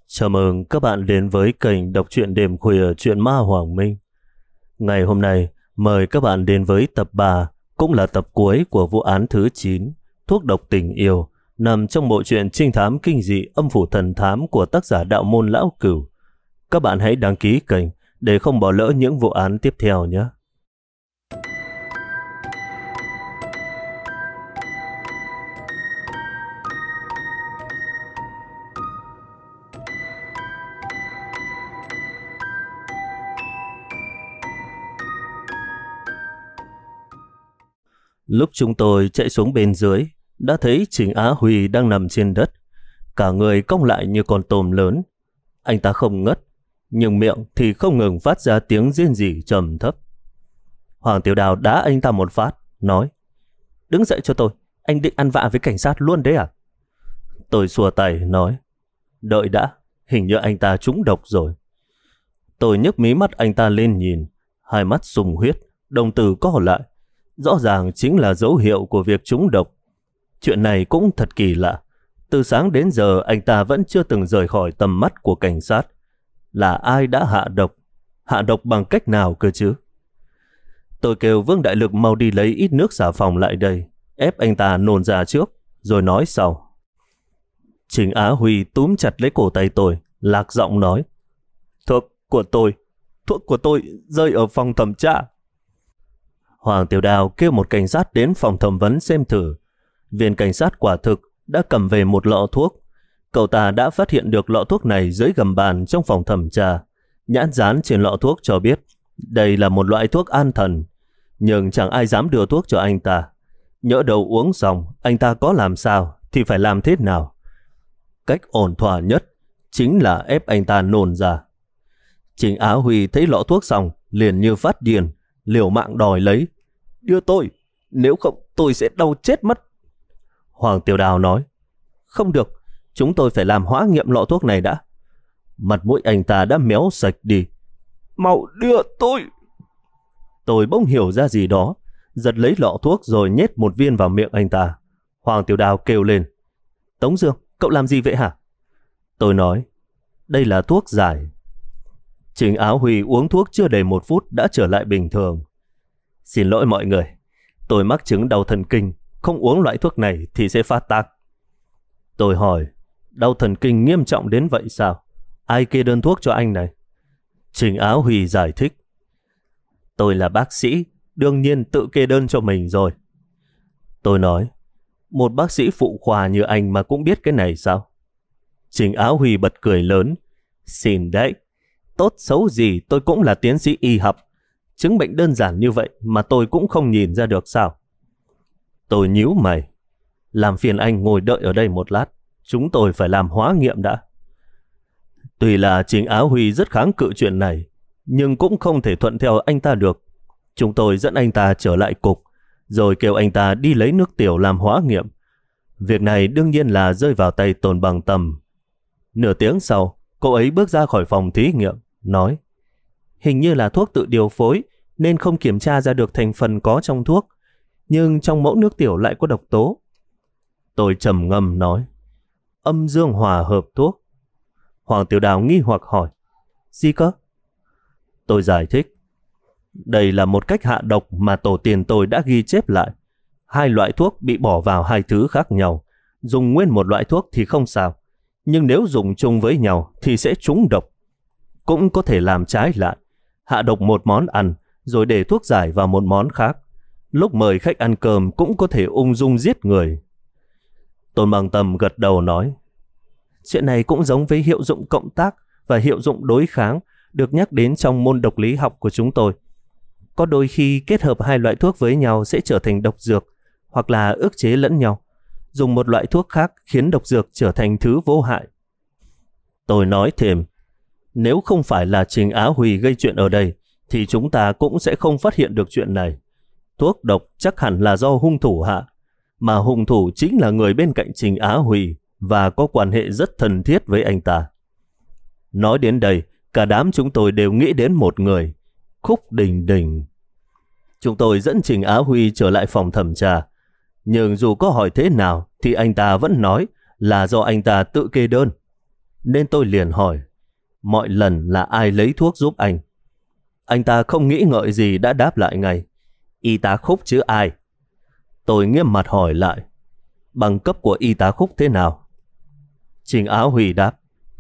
Chào mừng các bạn đến với kênh đọc truyện đêm khuya truyện ma Hoàng Minh. Ngày hôm nay, mời các bạn đến với tập 3, cũng là tập cuối của vụ án thứ 9, Thuốc độc tình yêu, nằm trong bộ truyện trinh thám kinh dị Âm phủ thần thám của tác giả Đạo Môn Lão Cửu. Các bạn hãy đăng ký kênh để không bỏ lỡ những vụ án tiếp theo nhé. Lúc chúng tôi chạy xuống bên dưới, đã thấy Trình Á Huy đang nằm trên đất, cả người cong lại như con tôm lớn. Anh ta không ngất, nhưng miệng thì không ngừng phát ra tiếng rên rỉ trầm thấp. Hoàng Tiểu Đào đá anh ta một phát, nói: "Đứng dậy cho tôi, anh định ăn vạ với cảnh sát luôn đấy à?" Tôi xua tay nói: "Đợi đã, hình như anh ta trúng độc rồi." Tôi nhấc mí mắt anh ta lên nhìn, hai mắt sùng huyết, đồng tử co lại. Rõ ràng chính là dấu hiệu của việc trúng độc. Chuyện này cũng thật kỳ lạ. Từ sáng đến giờ anh ta vẫn chưa từng rời khỏi tầm mắt của cảnh sát. Là ai đã hạ độc? Hạ độc bằng cách nào cơ chứ? Tôi kêu Vương Đại Lực mau đi lấy ít nước xà phòng lại đây, ép anh ta nôn ra trước, rồi nói sau. Trình Á Huy túm chặt lấy cổ tay tôi, lạc giọng nói: Thuốc của tôi rơi ở phòng thẩm tra." Hoàng Tiểu Đào kêu một cảnh sát đến phòng thẩm vấn xem thử. Viên cảnh sát quả thực đã cầm về một lọ thuốc. Cậu ta đã phát hiện được lọ thuốc này dưới gầm bàn trong phòng thẩm tra. Nhãn dán trên lọ thuốc cho biết đây là một loại thuốc an thần, nhưng chẳng ai dám đưa thuốc cho anh ta. Nhỡ đầu uống xong, anh ta có làm sao thì phải làm thế nào? Cách ổn thỏa nhất chính là ép anh ta nôn ra. Trình Á Huy thấy lọ thuốc xong liền như phát điên, liều mạng đòi lấy. "Đưa tôi, nếu không tôi sẽ đau chết mất." Hoàng Tiểu Đào nói: "Không được, chúng tôi phải làm hóa nghiệm lọ thuốc này đã." Mặt mũi anh ta đã méo sạch đi. "Mau đưa tôi." Tôi bỗng hiểu ra gì đó, giật lấy lọ thuốc rồi nhét một viên vào miệng anh ta. Hoàng Tiểu Đào kêu lên: "Tống Dương, cậu làm gì vậy hả?" Tôi nói: "Đây là thuốc giải." Trình Á Huy uống thuốc chưa đầy 1 phút đã trở lại bình thường. "Xin lỗi mọi người, tôi mắc chứng đau thần kinh, không uống loại thuốc này thì sẽ phát tác." Tôi hỏi: "Đau thần kinh nghiêm trọng đến vậy sao? Ai kê đơn thuốc cho anh này?" Trình Á Huy giải thích: "Tôi là bác sĩ, đương nhiên tự kê đơn cho mình rồi." Tôi nói: "Một bác sĩ phụ khoa như anh mà cũng biết cái này sao?" Trình Á Huy bật cười lớn: "Xin đấy, tốt xấu gì tôi cũng là tiến sĩ y học. Chứng bệnh đơn giản như vậy mà tôi cũng không nhìn ra được sao?" Tôi nhíu mày: "Làm phiền anh ngồi đợi ở đây một lát, chúng tôi phải làm hóa nghiệm đã." Tuy là Trình Á Huy rất kháng cự chuyện này, nhưng cũng không thể thuận theo anh ta được. Chúng tôi dẫn anh ta trở lại cục, rồi kêu anh ta đi lấy nước tiểu làm hóa nghiệm. Việc này đương nhiên là rơi vào tay Tôn Bằng Tầm. Nửa tiếng sau, cô ấy bước ra khỏi phòng thí nghiệm, nói: "Hình như là thuốc tự điều phối, nên không kiểm tra ra được thành phần có trong thuốc, nhưng trong mẫu nước tiểu lại có độc tố." Tôi trầm ngâm nói: "Âm dương hòa hợp thuốc." Hoàng Tiểu Đào nghi hoặc hỏi: "Gì cơ?" Tôi giải thích: "Đây là một cách hạ độc mà tổ tiên tôi đã ghi chép lại. 2 loại thuốc bị bỏ vào 2 thứ khác nhau. Dùng nguyên một loại thuốc thì không sao, nhưng nếu dùng chung với nhau thì sẽ trúng độc. Cũng có thể làm trái lại, hạ độc một món ăn rồi để thuốc giải vào một món khác. Lúc mời khách ăn cơm cũng có thể ung dung giết người." Tôn Bằng Tầm gật đầu nói: "Chuyện này cũng giống với hiệu dụng cộng tác và hiệu dụng đối kháng được nhắc đến trong môn độc lý học của chúng tôi. Có đôi khi kết hợp 2 loại thuốc với nhau sẽ trở thành độc dược, hoặc là ức chế lẫn nhau. Dùng một loại thuốc khác khiến độc dược trở thành thứ vô hại." Tôi nói thêm: "Nếu không phải là Trình Á Huy gây chuyện ở đây, thì chúng ta cũng sẽ không phát hiện được chuyện này. Thuốc độc chắc hẳn là do hung thủ hạ, mà hung thủ chính là người bên cạnh Trình Á Huy và có quan hệ rất thân thiết với anh ta." Nói đến đây, cả đám chúng tôi đều nghĩ đến một người: Khúc Đình Đình. Chúng tôi dẫn Trình Á Huy trở lại phòng thẩm tra, nhưng dù có hỏi thế nào thì anh ta vẫn nói là do anh ta tự kê đơn. nên tôi liền hỏi mọi lần là ai lấy thuốc giúp anh. Anh ta không nghĩ ngợi gì đã đáp lại ngay: Y tá Khúc chứ ai. Tôi nghiêm mặt hỏi lại: Bằng cấp của y tá Khúc thế nào? Trình Á Huy đáp: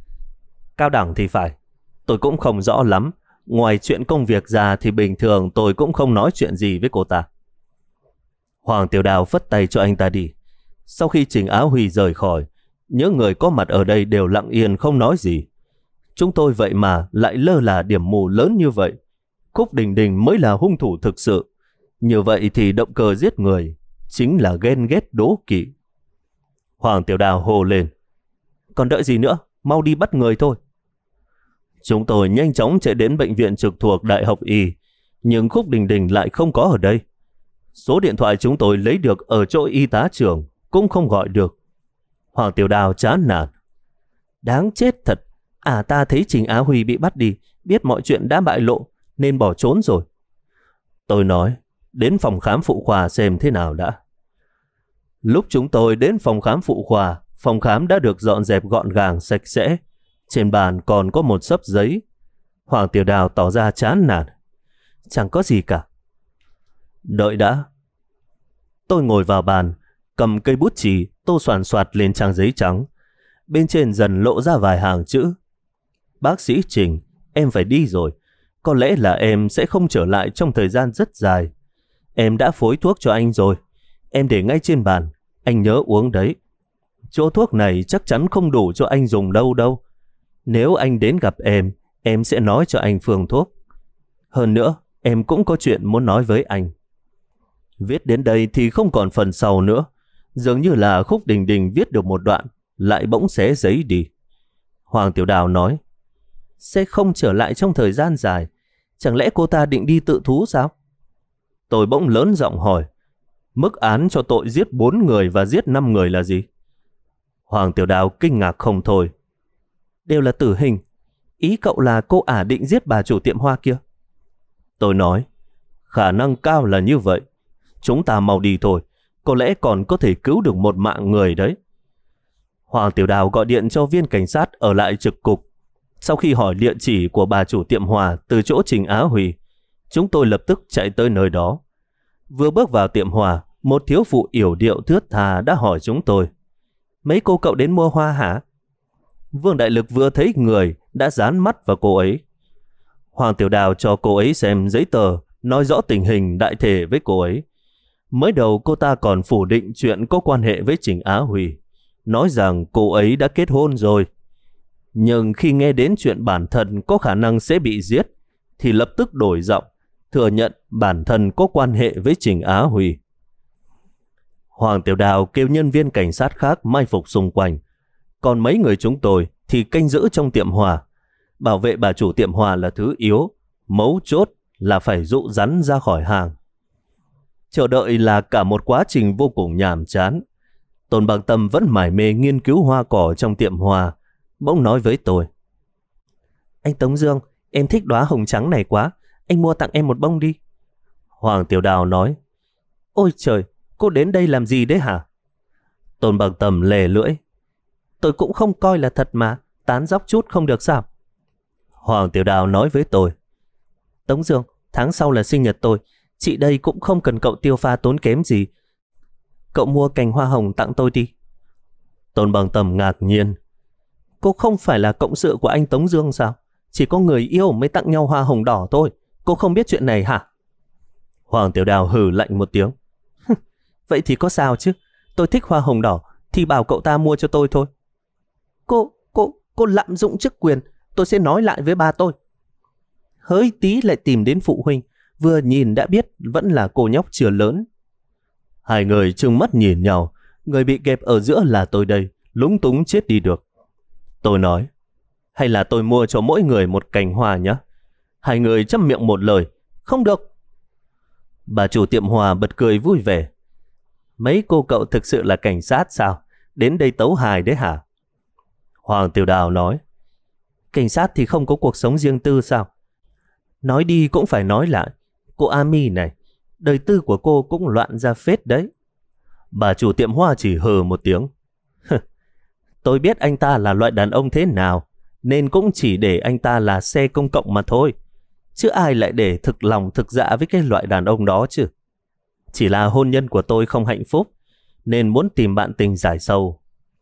Cao đẳng thì phải. Tôi cũng không rõ lắm. Ngoài chuyện công việc ra thì bình thường tôi cũng không nói chuyện gì với cô ta. Hoàng Tiểu Đào phất tay cho anh ta đi. Sau khi Trình Á Huy rời khỏi, những người có mặt ở đây đều lặng yên không nói gì. Chúng tôi vậy mà lại lơ là điểm mù lớn như vậy. Khúc Đình Đình mới là hung thủ thực sự. Như vậy thì động cơ giết người chính là ghen ghét đố kỵ. Hoàng Tiểu Đào hô lên: Còn đợi gì nữa, mau đi bắt người thôi. Chúng tôi nhanh chóng chạy đến bệnh viện trực thuộc Đại học Y, nhưng Khúc Đình Đình lại không có ở đây. Số điện thoại chúng tôi lấy được ở chỗ y tá trưởng cũng không gọi được. Hoàng Tiểu Đào chán nản: Đáng chết thật, ta thấy Trình Á Huy bị bắt đi, biết mọi chuyện đã bại lộ nên bỏ trốn rồi. Tôi nói: Đến phòng khám phụ khoa xem thế nào đã. Lúc chúng tôi đến phòng khám phụ khoa, phòng khám đã được dọn dẹp gọn gàng sạch sẽ. Trên bàn còn có một xấp giấy. Hoàng Tiểu Đào tỏ ra chán nản: Chẳng có gì cả. Đợi đã. Tôi ngồi vào bàn, cầm cây bút chì tô soàn soạt lên trang giấy trắng. Bên trên dần lộ ra vài hàng chữ: Bác sĩ Trình, em phải đi rồi. Có lẽ là em sẽ không trở lại trong thời gian rất dài. Em đã phối thuốc cho anh rồi. Em để ngay trên bàn, anh nhớ uống đấy. Chỗ thuốc này chắc chắn không đủ cho anh dùng đâu đâu. Nếu anh đến gặp em sẽ nói cho anh phương thuốc. Hơn nữa, em cũng có chuyện muốn nói với anh. Viết đến đây thì không còn phần sau nữa. Dường như là Khúc Đình Đình viết được một đoạn, lại bỗng xé giấy đi. Hoàng Tiểu Đào nói: Sẽ không trở lại trong thời gian dài. Chẳng lẽ cô ta định đi tự thú sao? Tôi bỗng lớn giọng hỏi: Mức án cho tội giết 4 người và giết 5 người là gì? Hoàng Tiểu Đào kinh ngạc không thôi: Đều là tử hình. Ý cậu là cô ả định giết bà chủ tiệm hoa kia? Tôi nói: Khả năng cao là như vậy. Chúng ta mau đi thôi, có lẽ còn có thể cứu được một mạng người đấy. Hoàng Tiểu Đào gọi điện cho viên cảnh sát ở lại trực cục. Sau khi hỏi địa chỉ của bà chủ tiệm hoa từ chỗ Trình Á Huy, chúng tôi lập tức chạy tới nơi đó. Vừa bước vào tiệm hoa, một thiếu phụ yểu điệu thướt tha đã hỏi chúng tôi: Mấy cô cậu đến mua hoa hả? Vương Đại Lực vừa thấy người đã dán mắt vào cô ấy. Hoàng Tiểu Đào cho cô ấy xem giấy tờ, nói rõ tình hình đại thể với cô ấy. Mới đầu cô ta còn phủ định chuyện có quan hệ với Trình Á Huy, nói rằng cô ấy đã kết hôn rồi. Nhưng khi nghe đến chuyện bản thân có khả năng sẽ bị giết, thì lập tức đổi giọng, thừa nhận bản thân có quan hệ với Trình Á Huy. Hoàng Tiểu Đào kêu nhân viên cảnh sát khác mai phục xung quanh. Còn mấy người chúng tôi thì canh giữ trong tiệm hoa. Bảo vệ bà chủ tiệm hoa là thứ yếu, mấu chốt là phải dụ rắn ra khỏi hàng. Chờ đợi là cả một quá trình vô cùng nhàm chán. Tôn Bằng Tâm vẫn mải mê nghiên cứu hoa cỏ trong tiệm hoa, bỗng nói với tôi: Anh Tống Dương, em thích đóa hồng trắng này quá, anh mua tặng em một bông đi. Hoàng Tiểu Đào nói: Ôi trời, cô đến đây làm gì đấy hả? Tôn Bằng Tâm lè lưỡi: Tôi cũng không coi là thật mà, tán dóc chút không được sao? Hoàng Tiểu Đào nói với tôi: Tống Dương, tháng sau là sinh nhật tôi, chị đây cũng không cần cậu tiêu pha tốn kém gì. Cậu mua cành hoa hồng tặng tôi đi. Tôn Bằng Tâm ngạc nhiên: Cô không phải là cộng sự của anh Tống Dương sao? Chỉ có người yêu mới tặng nhau hoa hồng đỏ thôi. Cô không biết chuyện này hả? Hoàng Tiểu Đào hừ lạnh một tiếng: Vậy thì có sao chứ? Tôi thích hoa hồng đỏ thì bảo cậu ta mua cho tôi thôi. Cô lạm dụng chức quyền. Tôi sẽ nói lại với ba tôi. Hơi tí lại tìm đến phụ huynh, vừa nhìn đã biết vẫn là cô nhóc chưa lớn. Hai người trừng mắt nhìn nhau. Người bị kẹp ở giữa là tôi đây, lúng túng chết đi được. Tôi nói: Hay là tôi mua cho mỗi người một cành hoa nhé? Hai người chăm miệng một lời: Không được. Bà chủ tiệm hoa bật cười vui vẻ: Mấy cô cậu thực sự là cảnh sát sao? Đến đây tấu hài đấy hả? Hoàng Tiểu Đào nói: Cảnh sát thì không có cuộc sống riêng tư sao? Nói đi cũng phải nói lại. Cô Ami này, đời tư của cô cũng loạn ra phết đấy. Bà chủ tiệm hoa chỉ hừ một tiếng: Tôi biết anh ta là loại đàn ông thế nào, nên cũng chỉ để anh ta là xe công cộng mà thôi. Chứ ai lại để thực lòng thực dạ với cái loại đàn ông đó chứ. Chỉ là hôn nhân của tôi không hạnh phúc, nên muốn tìm bạn tình giải sầu.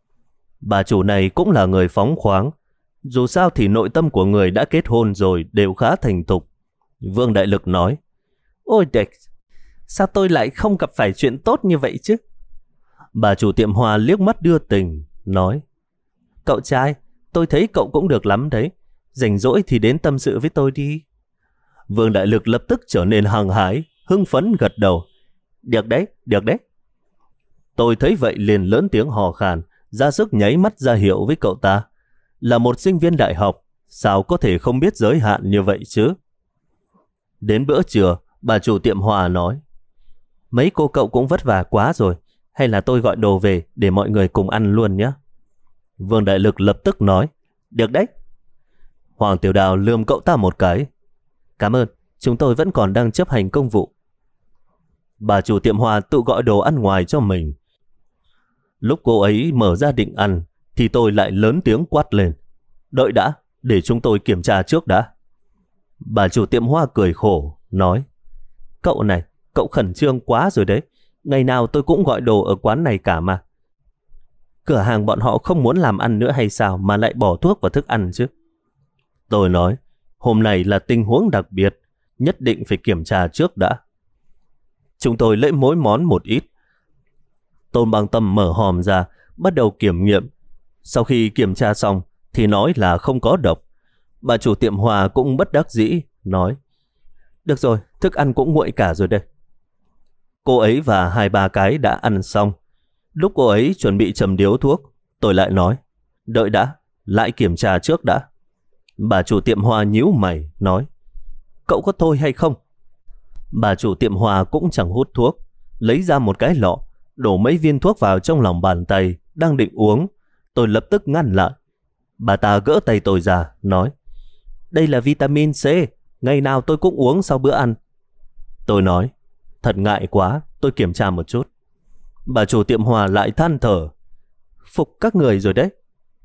Bà chủ này cũng là người phóng khoáng. Dù sao thì nội tâm của người đã kết hôn rồi đều khá thành thục. Vương Đại Lực nói, ôi Dex, sao tôi lại không gặp phải chuyện tốt như vậy chứ? Bà chủ tiệm hoa liếc mắt đưa tình, nói, cậu trai, tôi thấy cậu cũng được lắm đấy. Rảnh rỗi thì đến tâm sự với tôi đi. Vương Đại Lực lập tức trở nên hăng hái, hưng phấn gật đầu. Được đấy, được đấy. Tôi thấy vậy liền lớn tiếng hò khàn, ra sức nháy mắt ra hiệu với cậu ta. Là một sinh viên đại học, sao có thể không biết giới hạn như vậy chứ? Đến bữa trưa, bà chủ tiệm hoa nói, mấy cô cậu cũng vất vả quá rồi, hay là tôi gọi đồ về để mọi người cùng ăn luôn nhé. Vương Đại Lực lập tức nói, được đấy. Hoàng Tiểu Đào lườm cậu ta một cái. Cảm ơn, chúng tôi vẫn còn đang chấp hành công vụ. Bà chủ tiệm hoa tự gọi đồ ăn ngoài cho mình. Lúc cô ấy mở ra định ăn, thì tôi lại lớn tiếng quát lên. Đợi đã, để chúng tôi kiểm tra trước đã. Bà chủ tiệm hoa cười khổ, nói, cậu này, cậu khẩn trương quá rồi đấy. Ngày nào tôi cũng gọi đồ ở quán này cả mà. Cửa hàng bọn họ không muốn làm ăn nữa hay sao mà lại bỏ thuốc vào thức ăn chứ? Tôi nói, hôm nay là tình huống đặc biệt, nhất định phải kiểm tra trước đã. Chúng tôi lấy mỗi món một ít. Tôn Bằng Tâm mở hòm ra, bắt đầu kiểm nghiệm. Sau khi kiểm tra xong thì nói là không có độc. Bà chủ tiệm hoa cũng bất đắc dĩ, nói, được rồi, thức ăn cũng nguội cả rồi đây. Cô ấy và 2-3 cái đã ăn xong. Lúc cô ấy chuẩn bị châm điếu thuốc, tôi lại nói, đợi đã, lại kiểm tra trước đã. Bà chủ tiệm hoa nhíu mày, nói, cậu có thôi hay không? Bà chủ tiệm hoa cũng chẳng hút thuốc, lấy ra một cái lọ, đổ mấy viên thuốc vào trong lòng bàn tay, đang định uống. Tôi lập tức ngăn lại. Bà ta gỡ tay tôi ra, nói, đây là vitamin C, ngày nào tôi cũng uống sau bữa ăn. Tôi nói, thật ngại quá, tôi kiểm tra một chút. Bà chủ tiệm hoa lại than thở, phục các người rồi đấy.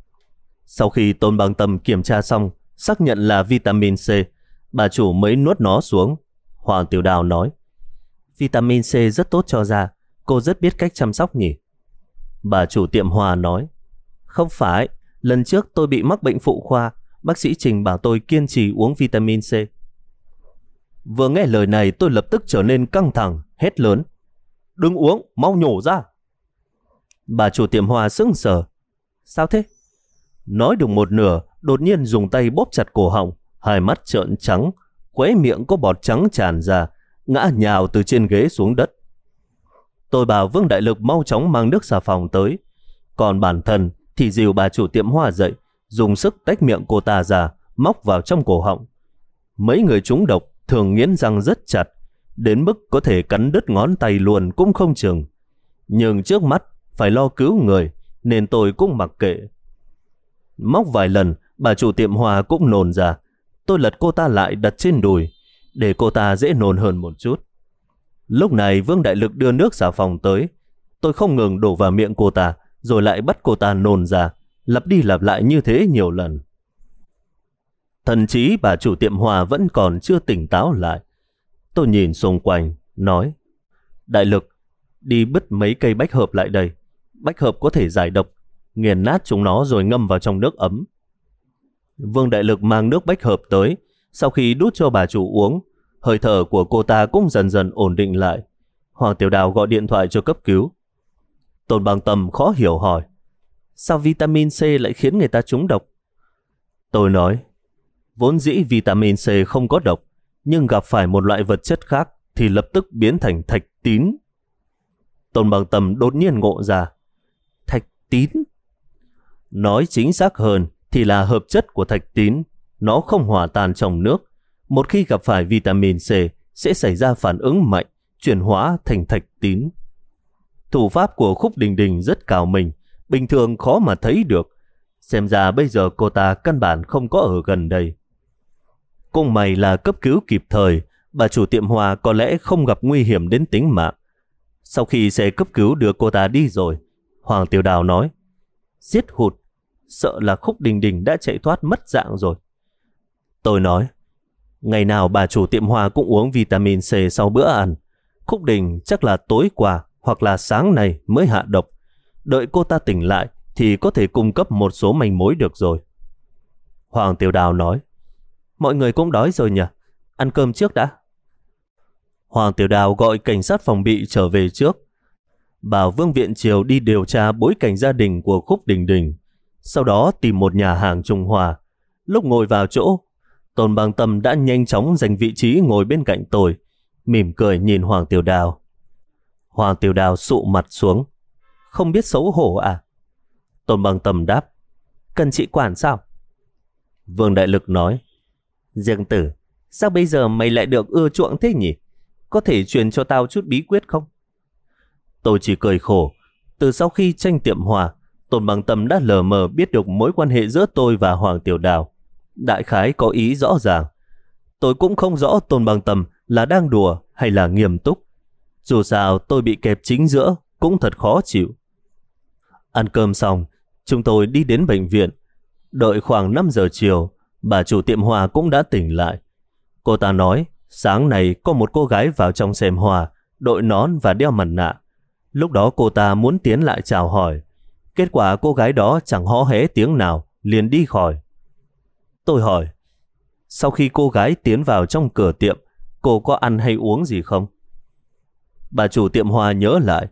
Sau khi Tôn Bằng Tâm kiểm tra xong, xác nhận là vitamin C, bà chủ mới nuốt nó xuống. Hoàng Tiểu Đào nói, vitamin C rất tốt cho da, cô rất biết cách chăm sóc nhỉ? Bà chủ tiệm hoa nói, không phải, lần trước tôi bị mắc bệnh phụ khoa, bác sĩ Trình bảo tôi kiên trì uống vitamin C. Vừa nghe lời này tôi lập tức trở nên căng thẳng, hét lớn, đừng uống, mau nhổ ra. Bà chủ tiệm hoa sững sờ, sao thế? Nói được một nửa, đột nhiên dùng tay bóp chặt cổ họng, hai mắt trợn trắng, khóe miệng có bọt trắng tràn ra, ngã nhào từ trên ghế xuống đất. Tôi bảo Vương Đại Lực mau chóng mang nước xà phòng tới, còn bản thân thì dìu bà chủ tiệm hoa dậy, dùng sức tách miệng cô ta ra, móc vào trong cổ họng. Mấy người trúng độc thường nghiến răng rất chặt, đến mức có thể cắn đứt ngón tay luôn cũng không chừng. Nhưng trước mắt phải lo cứu người, nên tôi cũng mặc kệ. Móc vài lần, bà chủ tiệm hoa cũng nôn ra. Tôi lật cô ta lại đặt trên đùi, để cô ta dễ nôn hơn một chút. Lúc này Vương Đại Lực đưa nước xà phòng tới. Tôi không ngừng đổ vào miệng cô ta, rồi lại bắt cô ta nôn ra, lặp đi lặp lại như thế nhiều lần. Thậm chí bà chủ tiệm hoa vẫn còn chưa tỉnh táo lại. Tôi nhìn xung quanh, nói, Đại Lực, đi bứt mấy cây bách hợp lại đây. Bách hợp có thể giải độc, nghiền nát chúng nó rồi ngâm vào trong nước ấm. Vương Đại Lực mang nước bách hợp tới. Sau khi đút cho bà chủ uống, hơi thở của cô ta cũng dần dần ổn định lại. Hoàng Tiểu Đào gọi điện thoại cho cấp cứu. Tôn Bằng Tâm khó hiểu hỏi, sao vitamin C lại khiến người ta trúng độc? Tôi nói, vốn dĩ vitamin C không có độc, nhưng gặp phải một loại vật chất khác thì lập tức biến thành thạch tín. Tôn Bằng Tâm đột nhiên ngộ ra, thạch tín? Nói chính xác hơn thì là hợp chất của thạch tín. Nó không hòa tan trong nước. Một khi gặp phải vitamin C sẽ xảy ra phản ứng mạnh, chuyển hóa thành thạch tín. Thủ pháp của Khúc Đình Đình rất cao minh, bình thường khó mà thấy được. Xem ra bây giờ cô ta căn bản không có ở gần đây. Cũng may là cấp cứu kịp thời, bà chủ tiệm hoa có lẽ không gặp nguy hiểm đến tính mạng. Sau khi xe cấp cứu đưa cô ta đi rồi, Hoàng Tiểu Đào nói, giết hụt sợ là Khúc Đình Đình đã chạy thoát mất dạng rồi. Tôi nói, ngày nào bà chủ tiệm hoa cũng uống vitamin C sau bữa ăn. Khúc Đình chắc là tối qua hoặc là sáng nay mới hạ độc. Đợi cô ta tỉnh lại thì có thể cung cấp một số manh mối được rồi. Hoàng Tiểu Đào nói, mọi người cũng đói rồi nhỉ, ăn cơm trước đã. Hoàng Tiểu Đào gọi cảnh sát phòng bị trở về trước, bảo Vương Viện Triều đi điều tra bối cảnh gia đình của Khúc Đình Đình, sau đó tìm một nhà hàng Trung Hoa. Lúc ngồi vào chỗ, Tôn Bằng Tâm đã nhanh chóng giành vị trí ngồi bên cạnh tôi, mỉm cười nhìn Hoàng Tiểu Đào. Hoàng Tiểu Đào sụ mặt xuống, không biết xấu hổ à? Tôn Bằng Tâm đáp, cần chị quản sao? Vương Đại Lực nói, Dương Tử, sao bây giờ mày lại được ưa chuộng thế nhỉ? Có thể truyền cho tao chút bí quyết không? Tôi chỉ cười khổ. Từ sau khi tranh tiệm hoa, Tôn Bằng Tâm đã lờ mờ biết được mối quan hệ giữa tôi và Hoàng Tiểu Đào. Đại khái có ý rõ ràng. Tôi cũng không rõ Tôn Bằng Tâm là đang đùa hay là nghiêm túc. Dù sao tôi bị kẹp chính giữa cũng thật khó chịu. Ăn cơm xong, chúng tôi đi đến bệnh viện. Đợi khoảng 5 giờ chiều, bà chủ tiệm hoa cũng đã tỉnh lại. Cô ta nói sáng nay có một cô gái vào trong xem hoa, đội nón và đeo mặt nạ. Lúc đó cô ta muốn tiến lại chào hỏi. Kết quả cô gái đó chẳng hó hé tiếng nào, liền đi khỏi. Tôi hỏi, sau khi cô gái tiến vào trong cửa tiệm, cô có ăn hay uống gì không? Bà chủ tiệm hoa nhớ lại.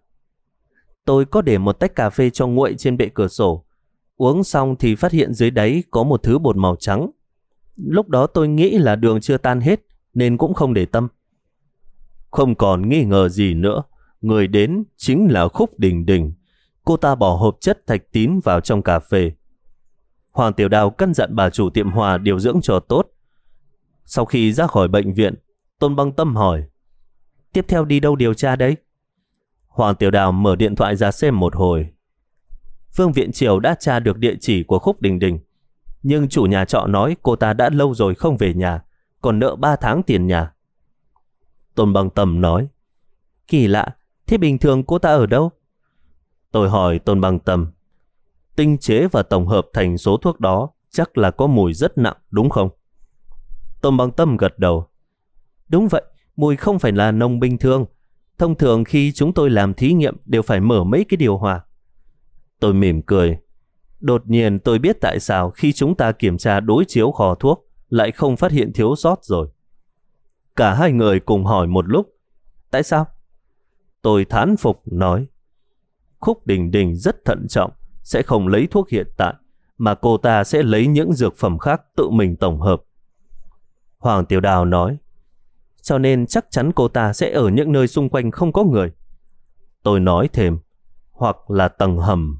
Tôi có để một tách cà phê cho nguội trên bệ cửa sổ. Uống xong thì phát hiện dưới đáy có một thứ bột màu trắng. Lúc đó tôi nghĩ là đường chưa tan hết, nên cũng không để tâm. Không còn nghi ngờ gì nữa, người đến chính là Khúc Đình Đình. Cô ta bỏ hộp chất thạch tín vào trong cà phê. Hoàng Tiểu Đào căn dặn bà chủ tiệm hoa điều dưỡng cho tốt. Sau khi ra khỏi bệnh viện, Tôn Bằng Tâm hỏi, tiếp theo đi đâu điều tra đấy? Hoàng Tiểu Đào mở điện thoại ra xem một hồi. Vương Viện Triều đã tra được địa chỉ của Khúc Đình Đình, nhưng chủ nhà trọ nói cô ta đã lâu rồi không về nhà, còn nợ 3 tháng tiền nhà. Tôn Bằng Tâm nói, kỳ lạ, thế bình thường cô ta ở đâu? Tôi hỏi Tôn Bằng Tâm, tinh chế và tổng hợp thành số thuốc đó chắc là có mùi rất nặng đúng không? Tôn Bằng Tâm gật đầu. Đúng vậy, mùi không phải là nồng bình thường. Thông thường khi chúng tôi làm thí nghiệm đều phải mở mấy cái điều hòa. Tôi mỉm cười. Đột nhiên tôi biết tại sao khi chúng ta kiểm tra đối chiếu kho thuốc lại không phát hiện thiếu sót rồi. Cả hai người cùng hỏi một lúc. Tại sao? Tôi thán phục nói, Khúc Đình Đình rất thận trọng, sẽ không lấy thuốc hiện tại, mà cô ta sẽ lấy những dược phẩm khác tự mình tổng hợp. Hoàng Tiểu Đào nói, cho nên chắc chắn cô ta sẽ ở những nơi xung quanh không có người. Tôi nói thêm, hoặc là tầng hầm.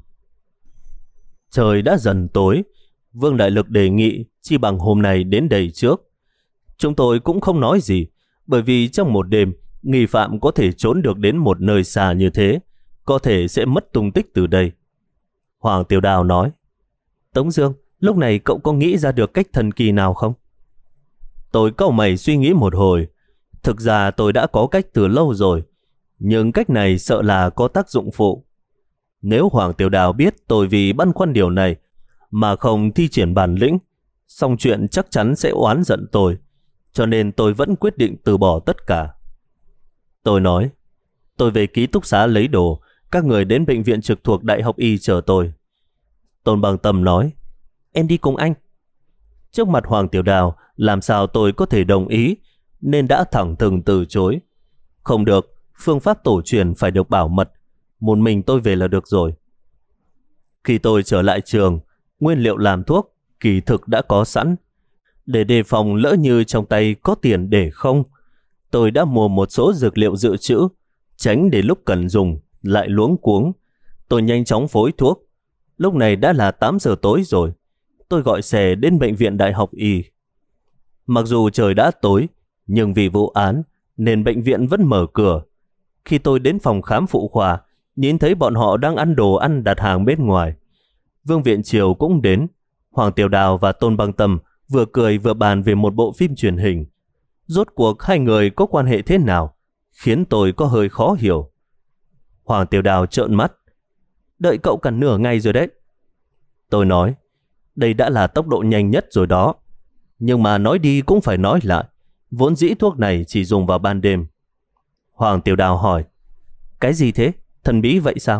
Trời đã dần tối, Vương Đại Lực đề nghị chi bằng hôm nay đến đây trước. Chúng tôi cũng không nói gì, bởi vì trong một đêm, nghi phạm có thể trốn được đến một nơi xa như thế, có thể sẽ mất tung tích từ đây. Hoàng Tiểu Đào nói, Tống Dương, lúc này cậu có nghĩ ra được cách thần kỳ nào không? Tôi cau mày suy nghĩ một hồi. Thực ra tôi đã có cách từ lâu rồi, nhưng cách này sợ là có tác dụng phụ. Nếu Hoàng Tiểu Đào biết tôi vì băn khoăn điều này mà không thi triển bản lĩnh, xong chuyện chắc chắn sẽ oán giận tôi, cho nên tôi vẫn quyết định từ bỏ tất cả. Tôi nói, tôi về ký túc xá lấy đồ, các người đến bệnh viện trực thuộc Đại học Y chờ tôi. Tôn Bằng Tâm nói, em đi cùng anh. Trước mặt Hoàng Tiểu Đào, làm sao tôi có thể đồng ý, nên đã thẳng thừng từ chối. Không được, phương pháp tổ truyền phải được bảo mật, một mình tôi về là được rồi. Khi tôi trở lại trường, nguyên liệu làm thuốc kỳ thực đã có sẵn. Để đề phòng lỡ như trong tay có tiền để không, tôi đã mua một số dược liệu dự trữ, tránh để lúc cần dùng lại luống cuống. Tôi nhanh chóng phối thuốc. Lúc này đã là 8 giờ tối rồi. Tôi gọi xe đến bệnh viện Đại học Y. Mặc dù trời đã tối, nhưng vì vụ án nên bệnh viện vẫn mở cửa. Khi tôi đến phòng khám phụ khoa, nhìn thấy bọn họ đang ăn đồ ăn đặt hàng bên ngoài. Vương Viện Triều cũng đến. Hoàng Tiểu Đào và Tôn Bằng Tâm vừa cười vừa bàn về một bộ phim truyền hình. Rốt cuộc hai người có quan hệ thế nào, khiến tôi có hơi khó hiểu. Hoàng Tiểu Đào trợn mắt. Đợi cậu cả nửa ngày rồi đấy. Tôi nói, Đây đã là tốc độ nhanh nhất rồi đó. Nhưng mà nói đi cũng phải nói lại, vốn dĩ thuốc này chỉ dùng vào ban đêm. Hoàng Tiểu Đào hỏi, cái gì thế? Thần bí vậy sao?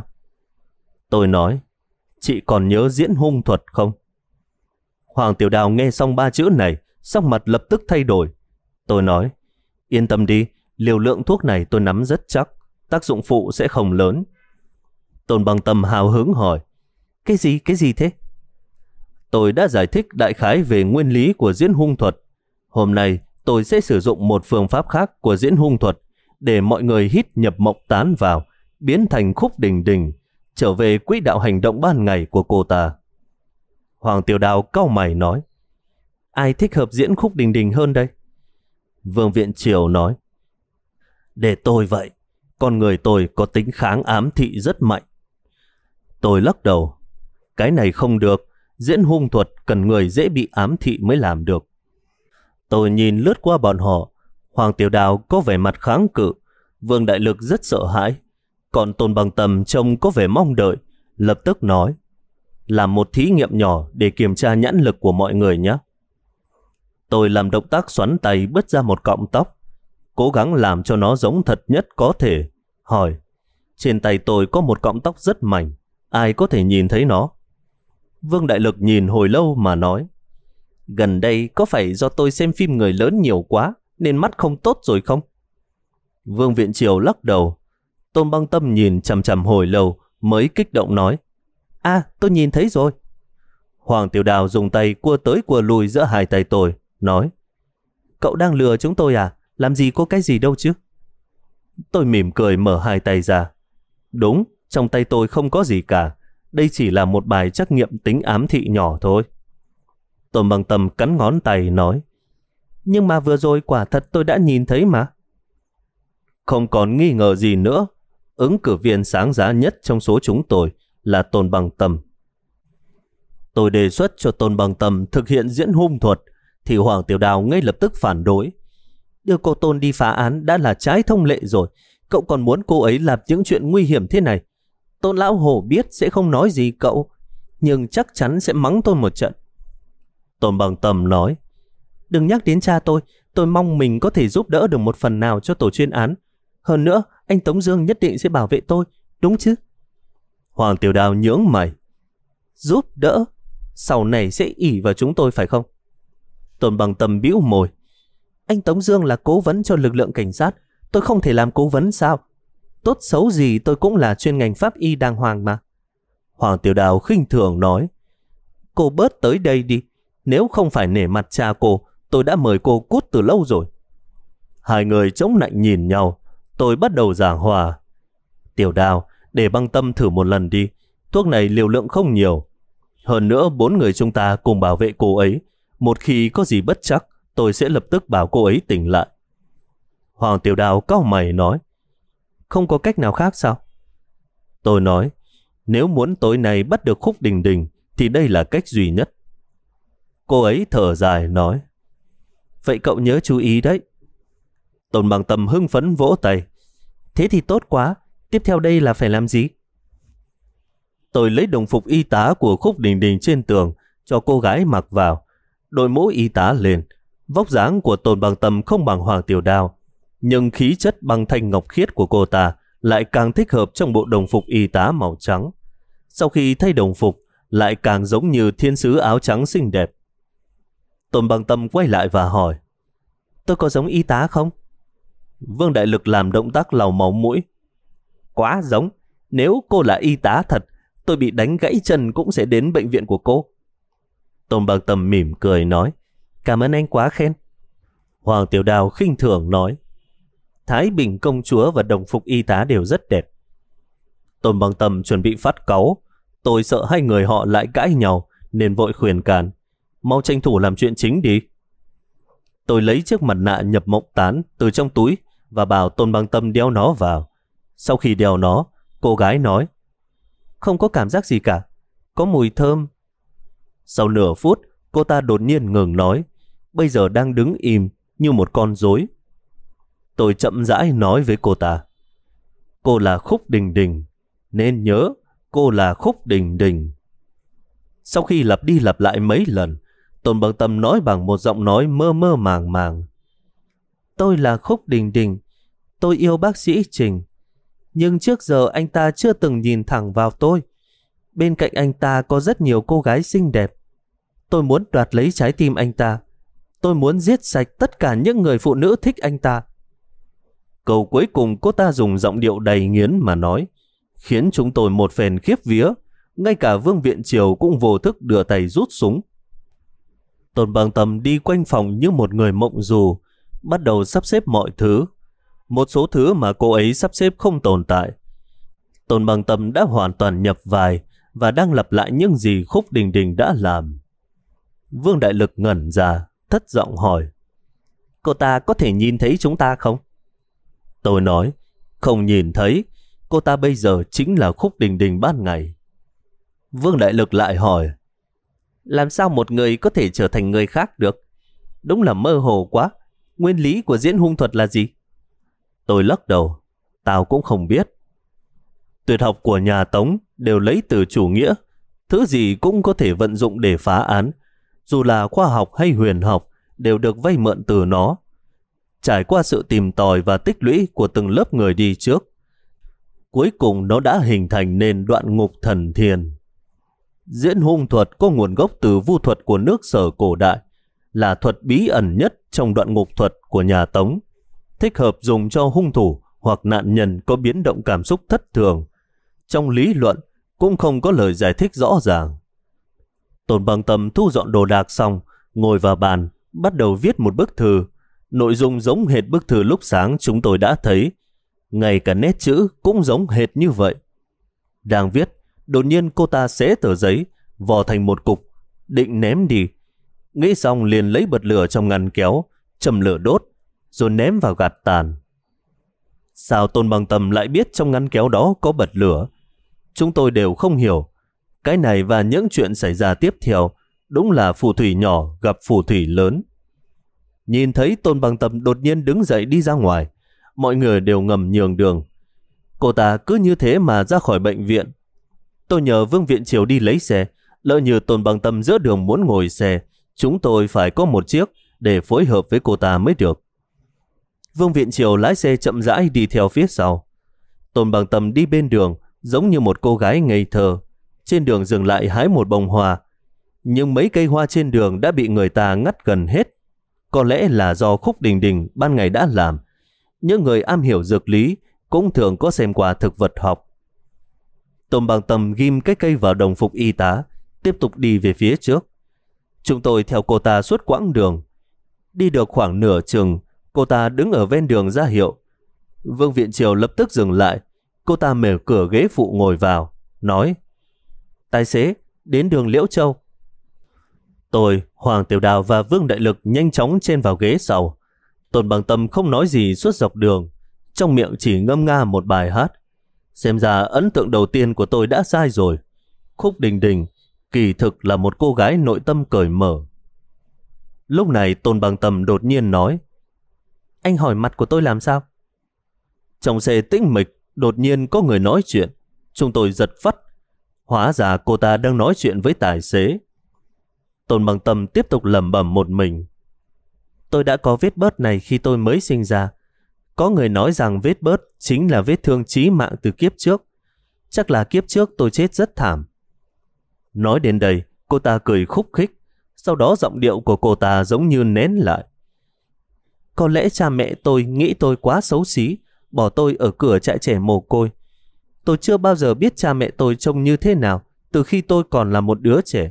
Tôi nói, chị còn nhớ diễn hung thuật không? Hoàng Tiểu Đào nghe xong 3 chữ này, sắc mặt lập tức thay đổi. Tôi nói, yên tâm đi, liều lượng thuốc này tôi nắm rất chắc, tác dụng phụ sẽ không lớn. Tôn Bằng Tâm hào hứng hỏi, cái gì thế? Tôi đã giải thích đại khái về nguyên lý của diễn hung thuật. Hôm nay tôi sẽ sử dụng một phương pháp khác của diễn hung thuật để mọi người hít nhập mộng tán vào, biến thành Khúc Đình Đình, trở về quỹ đạo hành động ban ngày của cô ta. Hoàng Tiểu Đào cau mày nói, ai thích hợp diễn Khúc Đình Đình hơn đây? Vương Viện Triều nói, để tôi vậy, con người tôi có tính kháng ám thị rất mạnh. Tôi lắc đầu, cái này không được, diễn hung thuật cần người dễ bị ám thị mới làm được. Tôi nhìn lướt qua bọn họ, Hoàng Tiểu Đào có vẻ mặt kháng cự, Vương Đại Lực rất sợ hãi, còn Tôn Bằng Tâm trông có vẻ mong đợi, lập tức nói, làm một thí nghiệm nhỏ để kiểm tra nhãn lực của mọi người nhé. Tôi làm động tác xoắn tay bứt ra một cọng tóc, cố gắng làm cho nó giống thật nhất có thể, hỏi, trên tay tôi có một cọng tóc rất mảnh, ai có thể nhìn thấy nó? Vương Đại Lực nhìn hồi lâu mà nói, gần đây có phải do tôi xem phim người lớn nhiều quá nên mắt không tốt rồi không? Vương Viện Triều lắc đầu. Tôn Băng Tâm nhìn chằm chằm hồi lâu mới kích động nói, tôi nhìn thấy rồi. Hoàng Tiểu Đào dùng tay cua tới cua lui giữa hai tay tôi, nói, cậu đang lừa chúng tôi à? Làm gì có cái gì đâu chứ? Tôi mỉm cười mở hai tay ra. Đúng, trong tay tôi không có gì cả. Đây chỉ là một bài trắc nghiệm tính ám thị nhỏ thôi. Tôn Băng Tâm cắn ngón tay nói, nhưng mà vừa rồi quả thật tôi đã nhìn thấy mà. Không còn nghi ngờ gì nữa, ứng cử viên sáng giá nhất trong số chúng tôi là Tôn Băng Tâm. Tôi đề xuất cho Tôn Băng Tâm thực hiện diễn hung thuật, thì Hoàng Tiểu Đào ngay lập tức phản đối. Đưa cô Tôn đi phá án đã là trái thông lệ rồi, cậu còn muốn cô ấy làm những chuyện nguy hiểm thế này. Tôn Lão Hổ biết sẽ không nói gì cậu, nhưng chắc chắn sẽ mắng tôi một trận. Tôn Băng Tâm nói, đừng nhắc đến cha tôi mong mình có thể giúp đỡ được một phần nào cho tổ chuyên án. Hơn nữa, anh Tống Dương nhất định sẽ bảo vệ tôi, đúng chứ? Hoàng Tiểu Đào nhướng mày, giúp đỡ? Sau này sẽ ỷ vào chúng tôi phải không? Tôn Băng Tâm bĩu môi, anh Tống Dương là cố vấn cho lực lượng cảnh sát, tôi không thể làm cố vấn sao? Tốt xấu gì tôi cũng là chuyên ngành pháp y đàng hoàng mà. Hoàng Tiểu Đào khinh thường nói, cô bớt tới đây đi, nếu không phải nể mặt cha cô, tôi đã mời cô cút từ lâu rồi. Hai người chống lạnh nhìn nhau, tôi bắt đầu giảng hòa. Tiểu Đào, để Băng Tâm thử một lần đi, thuốc này liều lượng không nhiều. Hơn nữa 4 người chúng ta cùng bảo vệ cô ấy, một khi có gì bất trắc, tôi sẽ lập tức bảo cô ấy tỉnh lại. Hoàng Tiểu Đào cau mày nói, không có cách nào khác sao? Tôi nói, nếu muốn tối nay bắt được Khúc Đình Đình thì đây là cách duy nhất. Cô ấy thở dài nói, vậy cậu nhớ chú ý đấy. Tôn Bằng Tâm hưng phấn vỗ tay, thế thì tốt quá, tiếp theo đây là phải làm gì? Tôi lấy đồng phục y tá của Khúc Đình Đình trên tường cho cô gái mặc vào, đội mũ y tá lên. Vóc dáng của Tôn Bằng Tâm không bằng Hoàng Tiểu Đào, nhưng khí chất băng thanh ngọc khiết của cô ta lại càng thích hợp trong bộ đồng phục y tá màu trắng. Sau khi thay đồng phục, lại càng giống như thiên sứ áo trắng xinh đẹp. Tôn Bằng Tâm quay lại và hỏi, tôi có giống y tá không? Vương Đại Lực làm động tác lau máu mũi, quá giống. Nếu cô là y tá thật, tôi bị đánh gãy chân cũng sẽ đến bệnh viện của cô. Tôn Bằng Tâm mỉm cười nói, cảm ơn anh quá khen. Hoàng Tiểu Đào khinh thường nói, Thái Bình công chúa và đồng phục y tá đều rất đẹp. Tôn Bằng Tâm chuẩn bị phát cáu, tôi sợ hai người họ lại cãi nhau nên vội khuyên can, mau tranh thủ làm chuyện chính đi. Tôi lấy chiếc mặt nạ nhập mộng tán từ trong túi và bảo Tôn Bằng Tâm đeo nó vào. Sau khi đeo nó, cô gái nói, không có cảm giác gì cả, có mùi thơm. Sau nửa phút, cô ta đột nhiên ngừng nói, bây giờ đang đứng im như một con rối. Tôi chậm rãi nói với cô ta, cô là Khúc Đình Đình, nên nhớ cô là Khúc Đình Đình. Sau khi lặp đi lặp lại mấy lần, Tôn Bằng Tâm nói bằng một giọng nói mơ mơ màng màng. Tôi là Khúc Đình Đình, tôi yêu bác sĩ Trình. Nhưng trước giờ anh ta chưa từng nhìn thẳng vào tôi. Bên cạnh anh ta có rất nhiều cô gái xinh đẹp. Tôi muốn đoạt lấy trái tim anh ta. Tôi muốn giết sạch tất cả những người phụ nữ thích anh ta. Câu cuối cùng cô ta dùng giọng điệu đầy nghiến mà nói, khiến chúng tôi một phen khiếp vía. Ngay cả Vương Viện Triều cũng vô thức đưa tay rút súng. Tôn Bằng Tâm đi quanh phòng như một người mộng du, bắt đầu sắp xếp mọi thứ. Một số thứ mà cô ấy sắp xếp không tồn tại. Tôn Bằng Tâm đã hoàn toàn nhập vai và đang lặp lại những gì Khúc Đình Đình đã làm. Vương Đại Lực ngẩn ra, thất giọng hỏi, cô ta có thể nhìn thấy chúng ta không? Tôi nói, không nhìn thấy, cô ta bây giờ chính là Khúc Đình Đình ban ngày. Vương Đại Lực lại hỏi, làm sao một người có thể trở thành người khác được? Đúng là mơ hồ quá. Nguyên lý của diễn hung thuật là gì? Tôi lắc đầu, tao cũng không biết. Tuyệt học của nhà Tống đều lấy từ chủ nghĩa, thứ gì cũng có thể vận dụng để phá án, dù là khoa học hay huyền học đều được vay mượn từ nó. Trải qua sự tìm tòi và tích lũy của từng lớp người đi trước, cuối cùng nó đã hình thành nên đoạn ngục thần thiền. Diễn hung thuật có nguồn gốc từ vu thuật của nước Sở cổ đại, là thuật bí ẩn nhất trong đoạn ngục thuật của nhà Tống, thích hợp dùng cho hung thủ hoặc nạn nhân có biến động cảm xúc thất thường. Trong lý luận cũng không có lời giải thích rõ ràng. Tôn Bằng Tâm thu dọn đồ đạc xong, ngồi vào bàn, bắt đầu viết một bức thư. Nội dung giống hệt bức thư lúc sáng chúng tôi đã thấy, ngay cả nét chữ cũng giống hệt như vậy. Đang viết, đột nhiên cô ta xé tờ giấy, vò thành một cục, định ném đi. Nghĩ xong liền lấy bật lửa trong ngăn kéo, châm lửa đốt, rồi ném vào gạt tàn. Sao Tôn Bằng Tâm lại biết trong ngăn kéo đó có bật lửa? Chúng tôi đều không hiểu. Cái này và những chuyện xảy ra tiếp theo đúng là phù thủy nhỏ gặp phù thủy lớn. Nhìn thấy Tôn Bằng Tâm đột nhiên đứng dậy đi ra ngoài, mọi người đều ngầm nhường đường. Cô ta cứ như thế mà ra khỏi bệnh viện. Tôi nhờ Vương Viện Triều đi lấy xe, lỡ như Tôn Bằng Tâm giữa đường muốn ngồi xe, chúng tôi phải có một chiếc để phối hợp với cô ta mới được. Vương Viện Triều lái xe chậm rãi đi theo phía sau. Tôn Bằng Tâm đi bên đường giống như một cô gái ngây thơ. Trên đường dừng lại hái một bông hoa, nhưng mấy cây hoa trên đường đã bị người ta ngắt gần hết. Có lẽ là do Khúc Đình Đình ban ngày đã làm. Những người am hiểu dược lý cũng thường có xem qua thực vật học. Tôn Bằng Tâm ghim cái cây vào đồng phục y tá, tiếp tục đi về phía trước. Chúng tôi theo cô ta suốt quãng đường. Đi được khoảng nửa chừng, cô ta đứng ở ven đường ra hiệu. Vương Viện Triều lập tức dừng lại. Cô ta mở cửa ghế phụ ngồi vào, nói, tài xế, đến đường Liễu Châu. Tôi, Hoàng Tiểu Đào và Vương Đại Lực nhanh chóng chen vào ghế sau. Tôn Bằng Tâm không nói gì suốt dọc đường, trong miệng chỉ ngâm nga một bài hát. Xem ra ấn tượng đầu tiên của tôi đã sai rồi. Khúc Đình Đình kỳ thực là một cô gái nội tâm cởi mở. Lúc này Tôn Bằng Tâm đột nhiên nói, anh hỏi mặt của tôi làm sao? Trong xe tĩnh mịch, đột nhiên có người nói chuyện. Chúng tôi giật phắt. Hóa ra cô ta đang nói chuyện với tài xế. Tôn Bằng Tâm tiếp tục lẩm bẩm một mình. Tôi đã có vết bớt này khi tôi mới sinh ra. Có người nói rằng vết bớt chính là vết thương chí mạng từ kiếp trước. Chắc là kiếp trước tôi chết rất thảm. Nói đến đây, cô ta cười khúc khích. Sau đó giọng điệu của cô ta giống như nén lại. Có lẽ cha mẹ tôi nghĩ tôi quá xấu xí, bỏ tôi ở cửa trại trẻ mồ côi. Tôi chưa bao giờ biết cha mẹ tôi trông như thế nào từ khi tôi còn là một đứa trẻ.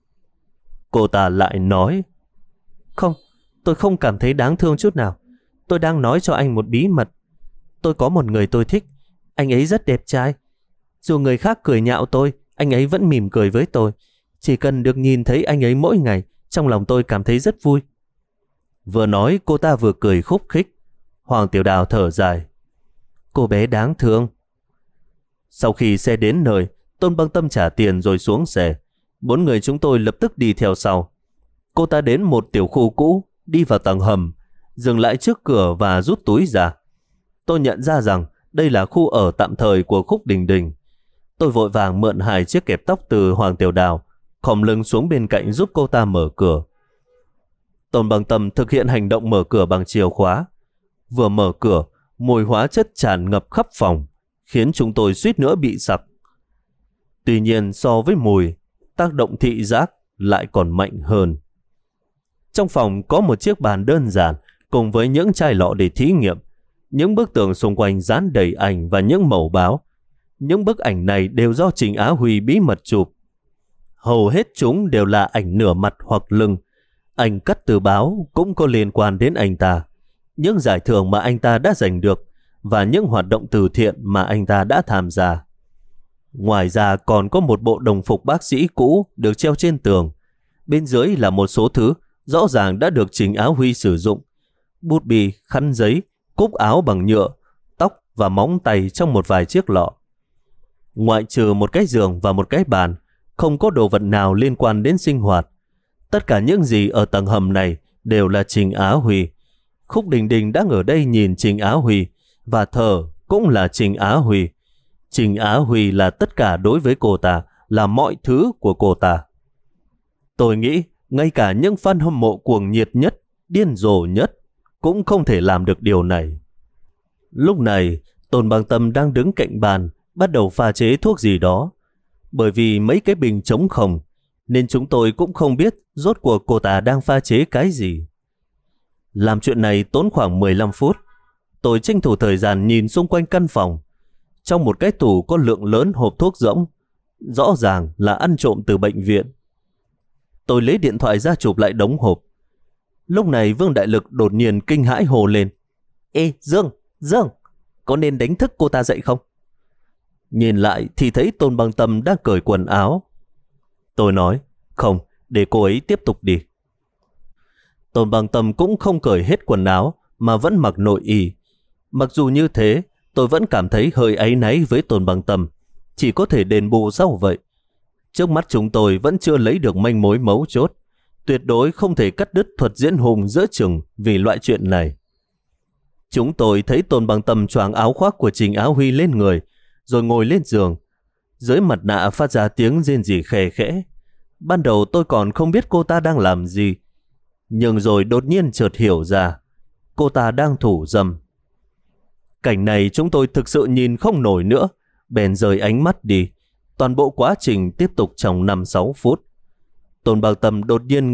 Cô ta lại nói, không, tôi không cảm thấy đáng thương chút nào. Tôi đang nói cho anh một bí mật. Tôi có một người tôi thích. Anh ấy rất đẹp trai. Dù người khác cười nhạo tôi, anh ấy vẫn mỉm cười với tôi. Chỉ cần được nhìn thấy anh ấy mỗi ngày, trong lòng tôi cảm thấy rất vui. Vừa nói cô ta vừa cười khúc khích. Hoàng Tiểu Đào thở dài. Cô bé đáng thương. Sau khi xe đến nơi, Tôn Bằng Tâm trả tiền rồi xuống xe. 4 người chúng tôi lập tức đi theo sau. Cô ta đến một tiểu khu cũ, đi vào tầng hầm, dừng lại trước cửa và rút túi ra. Tôi nhận ra rằng đây là khu ở tạm thời của Khúc Đình Đình. Tôi vội vàng mượn 2 chiếc kẹp tóc từ Hoàng Tiểu Đào, khom lưng xuống bên cạnh giúp cô ta mở cửa. Tôn Bằng Tâm thực hiện hành động mở cửa bằng chìa khóa. Vừa mở cửa, mùi hóa chất tràn ngập khắp phòng, khiến chúng tôi suýt nữa bị sặc. Tuy nhiên so với mùi, tác động thị giác lại còn mạnh hơn. Trong phòng có một chiếc bàn đơn giản cùng với những chai lọ để thí nghiệm. Những bức tường xung quanh dán đầy ảnh và những mẩu báo. Những bức ảnh này đều do Trình Á Huy bí mật chụp. Hầu hết chúng đều là ảnh nửa mặt hoặc lưng. Ảnh cắt từ báo cũng có liên quan đến anh ta. Những giải thưởng mà anh ta đã giành được và những hoạt động từ thiện mà anh ta đã tham gia. Ngoài ra còn có một bộ đồng phục bác sĩ cũ được treo trên tường. Bên dưới là một số thứ rõ ràng đã được Trình Á Huy sử dụng. Bút bi, khăn giấy, cúc áo bằng nhựa, tóc và móng tay trong một vài chiếc lọ. Ngoại trừ một cái giường và một cái bàn, không có đồ vật nào liên quan đến sinh hoạt. Tất cả những gì ở tầng hầm này đều là Trình Á Huy. Khúc Đình Đình đang ở đây nhìn Trình Á Huy, và thờ cũng là Trình Á Huy. Trình Á Huy là tất cả đối với cô ta, là mọi thứ của cô ta. Tôi nghĩ ngay cả những fan hâm mộ cuồng nhiệt nhất, điên rồ nhất cũng không thể làm được điều này. Lúc này, Tôn Bằng Tâm đang đứng cạnh bàn, bắt đầu pha chế thuốc gì đó. Bởi vì mấy cái bình trống không, nên chúng tôi cũng không biết rốt cuộc cô ta đang pha chế cái gì. Làm chuyện này tốn khoảng 15 phút. Tôi tranh thủ thời gian nhìn xung quanh căn phòng. Trong một cái tủ có lượng lớn hộp thuốc rỗng, rõ ràng là ăn trộm từ bệnh viện. Tôi lấy điện thoại ra chụp lại đống hộp. Lúc này Vương Đại Lực đột nhiên kinh hãi hồ lên. Ê Dương, có nên đánh thức cô ta dậy không? Nhìn lại thì thấy Tôn Bằng Tâm đang cởi quần áo. Tôi nói, không, để cô ấy tiếp tục đi. Tôn Bằng Tâm cũng không cởi hết quần áo mà vẫn mặc nội y. Mặc dù như thế, tôi vẫn cảm thấy hơi áy náy với Tôn Bằng Tâm, chỉ có thể đền bù sau vậy. Trước mắt chúng tôi vẫn chưa lấy được manh mối mấu chốt, tuyệt đối không thể cắt đứt thuật diễn hùng giữa chừng vì loại chuyện này. Chúng tôi thấy Tôn Bằng Tâm choàng áo khoác của Trình Á Huy lên người, rồi ngồi lên giường. Dưới mặt nạ phát ra tiếng rên rỉ khè khẽ. Ban đầu tôi còn không biết cô ta đang làm gì, nhưng rồi đột nhiên chợt hiểu ra, cô ta đang thủ dâm. Cảnh này chúng tôi thực sự nhìn không nổi nữa, bèn rời ánh mắt đi. Toàn bộ quá trình tiếp tục trong 5-6 phút. Tôn Bằng Tâm đột nhiên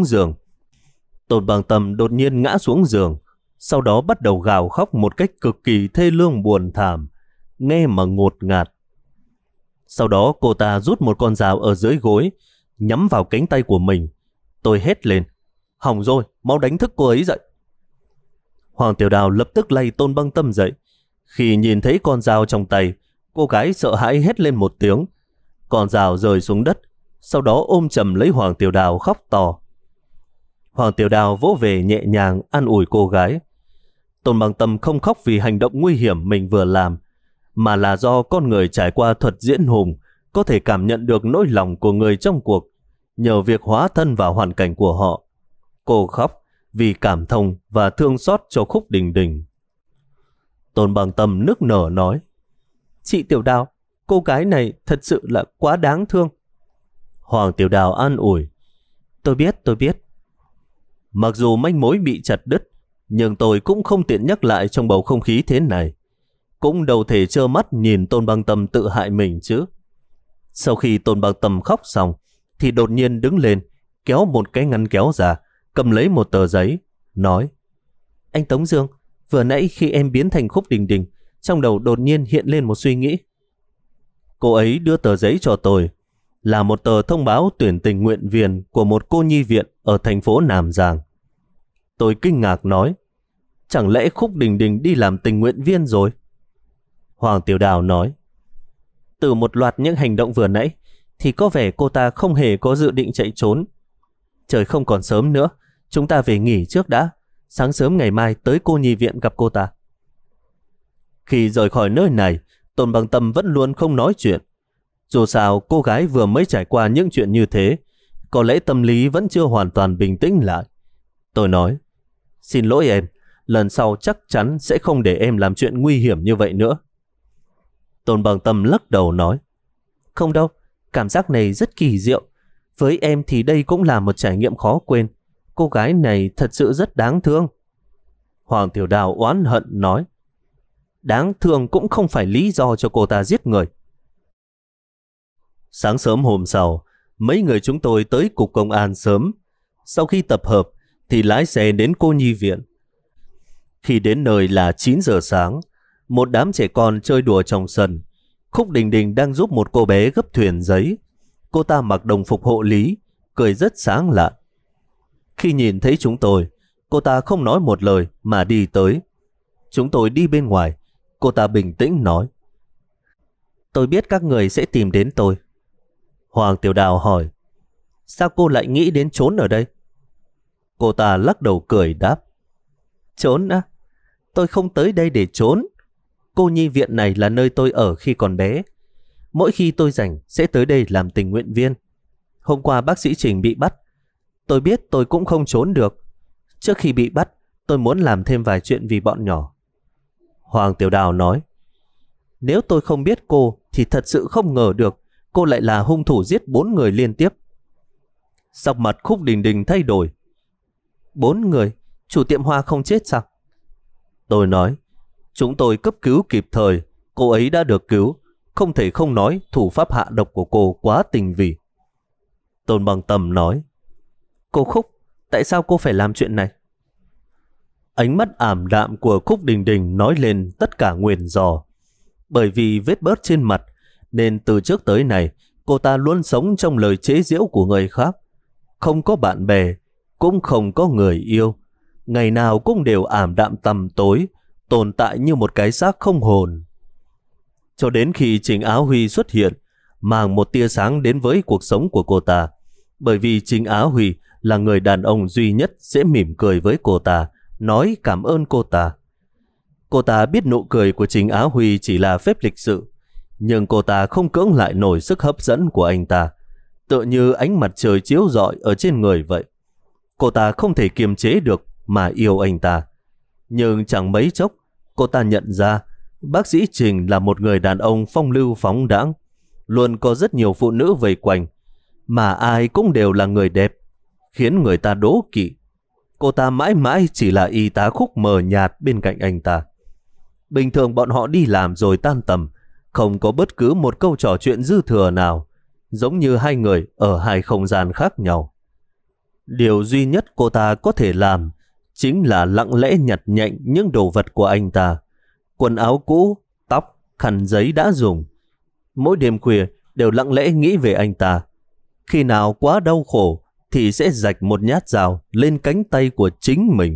ngã xuống giường, sau đó bắt đầu gào khóc một cách cực kỳ thê lương buồn thảm, nghe mà ngột ngạt. Sau đó cô ta rút một con dao ở dưới gối, nhắm vào cánh tay của mình. Tôi hét lên, hỏng rồi, mau đánh thức cô ấy dậy. Hoàng Tiểu Đào lập tức lay Tôn Bằng Tâm dậy. Khi nhìn thấy con dao trong tay, cô gái sợ hãi hét lên một tiếng. Con dao rơi xuống đất, sau đó ôm chầm lấy Hoàng Tiểu Đào khóc to. Hoàng Tiểu Đào vỗ về nhẹ nhàng an ủi cô gái. Tôn Bằng Tâm không khóc vì hành động nguy hiểm mình vừa làm, mà là do con người trải qua thuật diễn hùng có thể cảm nhận được nỗi lòng của người trong cuộc nhờ việc hóa thân vào hoàn cảnh của họ. Cô khóc vì cảm thông và thương xót cho Khúc Đình Đình. Tôn Bằng Tâm nức nở nói, chị Tiểu Đào, cô gái này thật sự là quá đáng thương. Hoàng Tiểu Đào an ủi, tôi biết. Mặc dù manh mối bị chặt đứt, nhưng tôi cũng không tiện nhắc lại trong bầu không khí thế này. Cũng đâu thể trơ mắt nhìn Tôn Bằng Tâm tự hại mình chứ. Sau khi Tôn Bằng Tâm khóc xong, thì đột nhiên đứng lên, kéo một cái ngăn kéo ra, cầm lấy một tờ giấy, nói, anh Tống Dương, vừa nãy khi em biến thành Khúc Đình Đình, trong đầu đột nhiên hiện lên một suy nghĩ. Cô ấy đưa tờ giấy cho tôi, là một tờ thông báo tuyển tình nguyện viên của một cô nhi viện ở thành phố Nam Giang. Tôi kinh ngạc nói, chẳng lẽ Khúc Đình Đình đi làm tình nguyện viên rồi? Hoàng Tiểu Đào nói, từ một loạt những hành động vừa nãy thì có vẻ cô ta không hề có dự định chạy trốn. Trời không còn sớm nữa, chúng ta về nghỉ trước đã, sáng sớm ngày mai tới cô nhi viện gặp cô ta. Khi rời khỏi nơi này, Tôn Bằng Tâm vẫn luôn không nói chuyện. Dù sao cô gái vừa mới trải qua những chuyện như thế, có lẽ tâm lý vẫn chưa hoàn toàn bình tĩnh lại. Tôi nói, xin lỗi em, lần sau chắc chắn sẽ không để em làm chuyện nguy hiểm như vậy nữa. Tôn Bằng Tâm lắc đầu nói, không đâu, cảm giác này rất kỳ diệu. Với em thì đây cũng là một trải nghiệm khó quên. Cô gái này thật sự rất đáng thương. Hoàng Tiểu Đào oán hận nói. Đáng thương cũng không phải lý do cho cô ta giết người. Sáng sớm hôm sau, mấy người chúng tôi tới cục công an sớm. Sau khi tập hợp thì lái xe đến cô nhi viện. Khi đến nơi là 9 giờ sáng, một đám trẻ con chơi đùa trong sân. Khúc Đình Đình đang giúp một cô bé gấp thuyền giấy. Cô ta mặc đồng phục hộ lý, cười rất sáng lạ. Khi nhìn thấy chúng tôi, cô ta không nói một lời mà đi tới. Chúng tôi đi bên ngoài, cô ta bình tĩnh nói. Tôi biết các người sẽ tìm đến tôi. Hoàng Tiểu Đào hỏi. Sao cô lại nghĩ đến trốn ở đây? Cô ta lắc đầu cười đáp. Trốn á? Tôi không tới đây để trốn. Cô nhi viện này là nơi tôi ở khi còn bé. Mỗi khi tôi rảnh sẽ tới đây làm tình nguyện viên. Hôm qua bác sĩ Trình bị bắt. Tôi biết tôi cũng không trốn được. Trước khi bị bắt, tôi muốn làm thêm vài chuyện vì bọn nhỏ. Hoàng Tiểu Đào nói. Nếu tôi không biết cô thì thật sự không ngờ được cô lại là hung thủ giết 4 người liên tiếp. Sắc mặt Khúc Đình Đình thay đổi. 4 người? Chủ tiệm hoa không chết sao? Tôi nói. Chúng tôi cấp cứu kịp thời. Cô ấy đã được cứu. Không thể không nói thủ pháp hạ độc của cô quá tinh vi. Tôn Bằng Tầm nói. Cô Khúc, tại sao cô phải làm chuyện này? Ánh mắt ảm đạm của Khúc Đình Đình nói lên tất cả nguyền rủa. Bởi vì vết bớt trên mặt, nên từ trước tới nay, cô ta luôn sống trong lời chế giễu của người khác. Không có bạn bè, cũng không có người yêu. Ngày nào cũng đều ảm đạm tăm tối, tồn tại như một cái xác không hồn. Cho đến khi Trình Á Huy xuất hiện, mang một tia sáng đến với cuộc sống của cô ta. Bởi vì Trình Á Huy là người đàn ông duy nhất sẽ mỉm cười với cô ta, nói cảm ơn cô ta. Cô ta biết nụ cười của Trình Á Huy chỉ là phép lịch sự, nhưng cô ta không cưỡng lại nổi sức hấp dẫn của anh ta, tựa như ánh mặt trời chiếu rọi ở trên người vậy. Cô ta không thể kiềm chế được mà yêu anh ta. Nhưng chẳng mấy chốc, cô ta nhận ra bác sĩ Trình là một người đàn ông phong lưu phóng đãng, luôn có rất nhiều phụ nữ vây quanh, mà ai cũng đều là người đẹp, khiến người ta đố kỵ. Cô ta mãi mãi chỉ là y tá Khúc mờ nhạt bên cạnh anh ta. Bình thường bọn họ đi làm rồi tan tầm, không có bất cứ một câu trò chuyện dư thừa nào, giống như hai người ở hai không gian khác nhau. Điều duy nhất cô ta có thể làm chính là lặng lẽ nhặt nhạnh những đồ vật của anh ta. Quần áo cũ, tóc, khăn giấy đã dùng. Mỗi đêm khuya đều lặng lẽ nghĩ về anh ta. Khi nào quá đau khổ thì sẽ rạch một nhát dao lên cánh tay của chính mình.